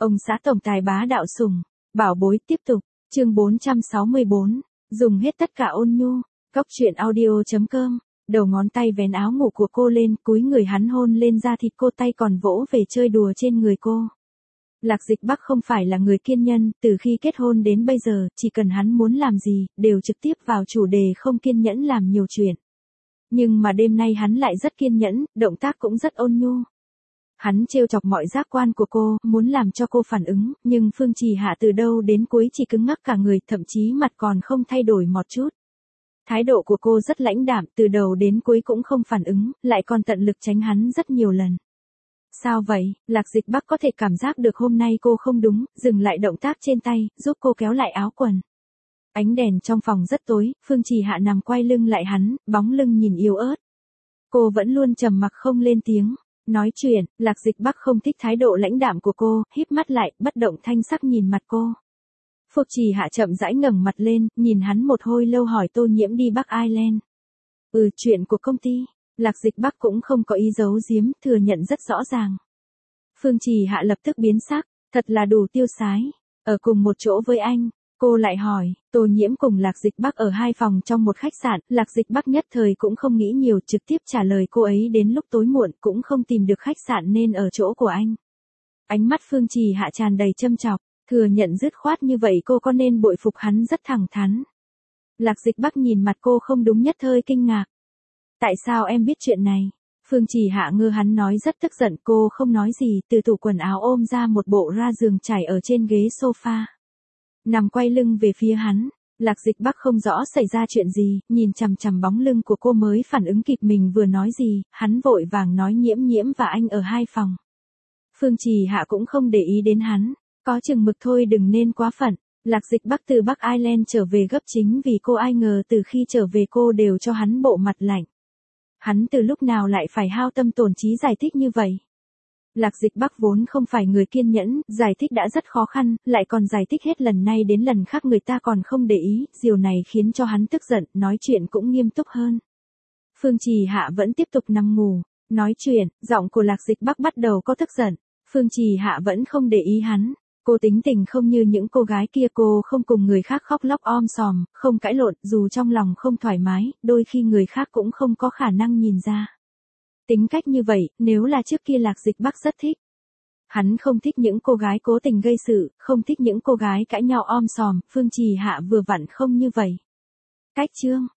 Ông xã tổng tài bá đạo sủng, bảo bối tiếp tục, chương 464, dùng hết tất cả ôn nhu, góc truyện audio.com, đầu ngón tay vén áo ngủ của cô lên, cúi người hắn hôn lên da thịt cô, tay còn vỗ về chơi đùa trên người cô. Lạc Dịch Bắc không phải là người kiên nhân, từ khi kết hôn đến bây giờ, chỉ cần hắn muốn làm gì, đều trực tiếp vào chủ đề, không kiên nhẫn làm nhiều chuyện. Nhưng mà đêm nay hắn lại rất kiên nhẫn, động tác cũng rất ôn nhu. Hắn trêu chọc mọi giác quan của cô, muốn làm cho cô phản ứng, nhưng Phương Trì Hạ từ đâu đến cuối chỉ cứng ngắc cả người, thậm chí mặt còn không thay đổi một chút. Thái độ của cô rất lãnh đạm, từ đầu đến cuối cũng không phản ứng, lại còn tận lực tránh hắn rất nhiều lần. Sao vậy? Lạc Dịch Bắc có thể cảm giác được hôm nay cô không đúng, dừng lại động tác trên tay, giúp cô kéo lại áo quần. Ánh đèn trong phòng rất tối, Phương Trì Hạ nằm quay lưng lại hắn, bóng lưng nhìn yếu ớt. Cô vẫn luôn trầm mặc không lên tiếng. Nói chuyện, Lạc Dịch Bắc không thích thái độ lãnh đạm của cô, híp mắt lại, bất động thanh sắc nhìn mặt cô. Phương Trì Hạ chậm rãi ngẩng mặt lên, nhìn hắn một hồi lâu, hỏi Tô Nhiễm đi Bắc Ireland. Chuyện của công ty. Lạc Dịch Bắc cũng không có ý giấu giếm, thừa nhận rất rõ ràng. Phương Trì Hạ lập tức biến sắc, thật là đủ tiêu sái. Ở cùng một chỗ với anh. Cô lại hỏi, Tô Nhiễm cùng Lạc Dịch Bắc ở hai phòng trong một khách sạn, Lạc Dịch Bắc nhất thời cũng không nghĩ nhiều, trực tiếp trả lời cô ấy đến lúc tối muộn cũng không tìm được khách sạn nên ở chỗ của anh. Ánh mắt Phương Trì Hạ tràn đầy châm chọc, thừa nhận dứt khoát như vậy cô có nên bội phục hắn rất thẳng thắn. Lạc Dịch Bắc nhìn mặt cô không đúng, nhất hơi kinh ngạc. Tại sao em biết chuyện này? Phương Trì Hạ ngơ hắn nói rất tức giận, cô không nói gì, từ tủ quần áo ôm ra một bộ ra giường trải ở trên ghế sofa. Nằm quay lưng về phía hắn, Lạc Dịch Bắc không rõ xảy ra chuyện gì, nhìn chằm chằm bóng lưng của cô mới phản ứng kịp mình vừa nói gì, hắn vội vàng nói Nhiễm Nhiễm và anh ở hai phòng. Phương Trì Hạ cũng không để ý đến hắn, có chừng mực thôi, đừng nên quá phận. Lạc Dịch Bắc từ Bắc Ireland trở về gấp chính vì cô, ai ngờ từ khi trở về cô đều cho hắn bộ mặt lạnh. Hắn từ lúc nào lại phải hao tâm tổn trí giải thích như vậy? Lạc Dịch Bắc vốn không phải người kiên nhẫn, giải thích đã rất khó khăn, lại còn giải thích hết lần này đến lần khác người ta còn không để ý, điều này khiến cho hắn tức giận, nói chuyện cũng nghiêm túc hơn. Phương Trì Hạ vẫn tiếp tục nằm ngủ, nói chuyện, giọng của Lạc Dịch Bắc bắt đầu có tức giận. Phương Trì Hạ vẫn không để ý hắn. Cô tính tình không như những cô gái kia, cô không cùng người khác khóc lóc om sòm, không cãi lộn, dù trong lòng không thoải mái, đôi khi người khác cũng không có khả năng nhìn ra. Tính cách như vậy, nếu là trước kia Lạc Dịch Bắc rất thích. Hắn không thích những cô gái cố tình gây sự, không thích những cô gái cãi nhau om sòm, Phương Trì Hạ vừa vặn không như vậy. Cách chương.